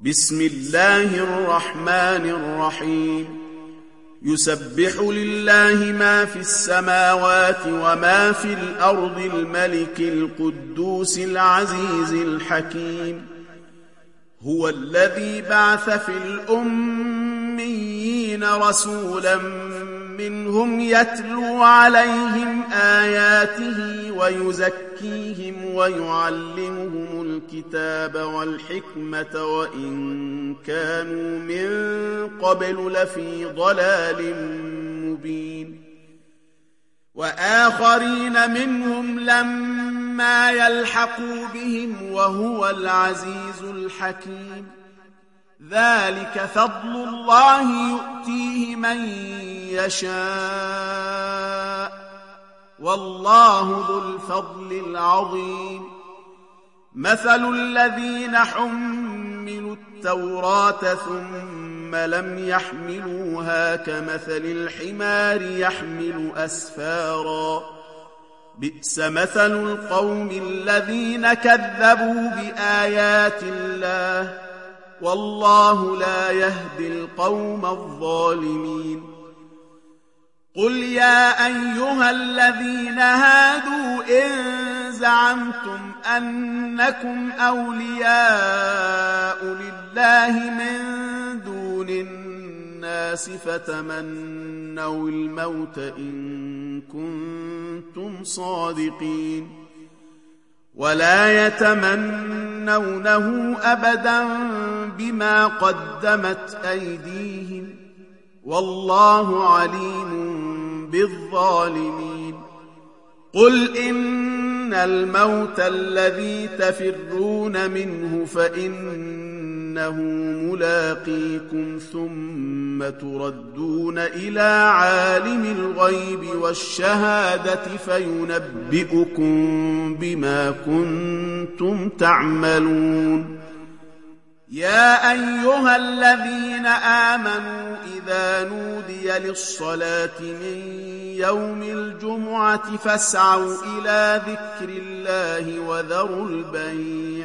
بسم الله الرحمن الرحيم يسبح لله ما في السماوات وما في الأرض الملك القدوس العزيز الحكيم هو الذي بعث في الأميين رسولا منهم يتلو عليهم آياته ويزكيهم ويعلمهم الكتاب والحكمة وإن كانوا من قبل لفي ضلال مبين وآخرين منهم لما يلحقوا بهم وهو العزيز الحكيم ذلك فضل الله يؤتيه من يشاء والله ذو الفضل العظيم مثل الذين حملوا التوراة ثم لم يحملوها كمثل الحمار يحمل أسفارا بئس مثل القوم الذين كذبوا بآيات الله والله لا يهدي القوم الظالمين قل يا أيها الذين هادوا إن زعمتم أنكم أولياء لله من دون الناس فتمنوا الموت إن كنتم صادقين ولا يتمنونه أبدا بما قدمت أيديهم والله عليم بالظالمين قل إن الموت الذي تفرون منه فإنه ملاقيكم ثم تردون إلى عالم الغيب والشهادة فينبئكم بما كنتم تعملون يا أيها الذين آمنوا إذا نودي للصلاة من يوم الجمعة فاسعوا إلى ذكر الله وذروا البيع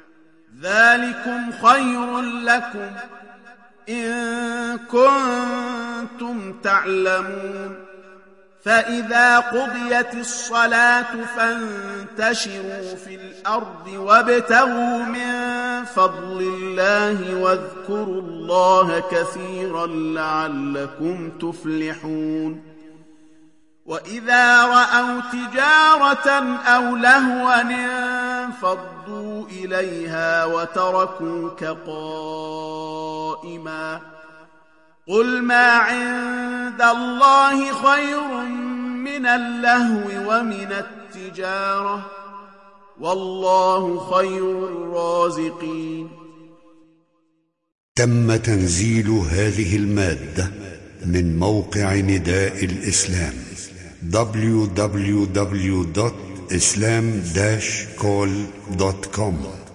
ذلكم خير لكم إن كنتم تعلمون فإذا قضيت الصلاة فانتشروا في الأرض وابتغوا من فضل الله واذكروا الله كثيرا لعلكم تفلحون وإذا رأوا تجارة أو لهوا انفضوا إليها وتركوك قائما قل ما عند الله خير من اللهو ومن التجارة والله خير الرازقين. تم تنزيل هذه المادة من موقع نداء الإسلام www.islam-call.com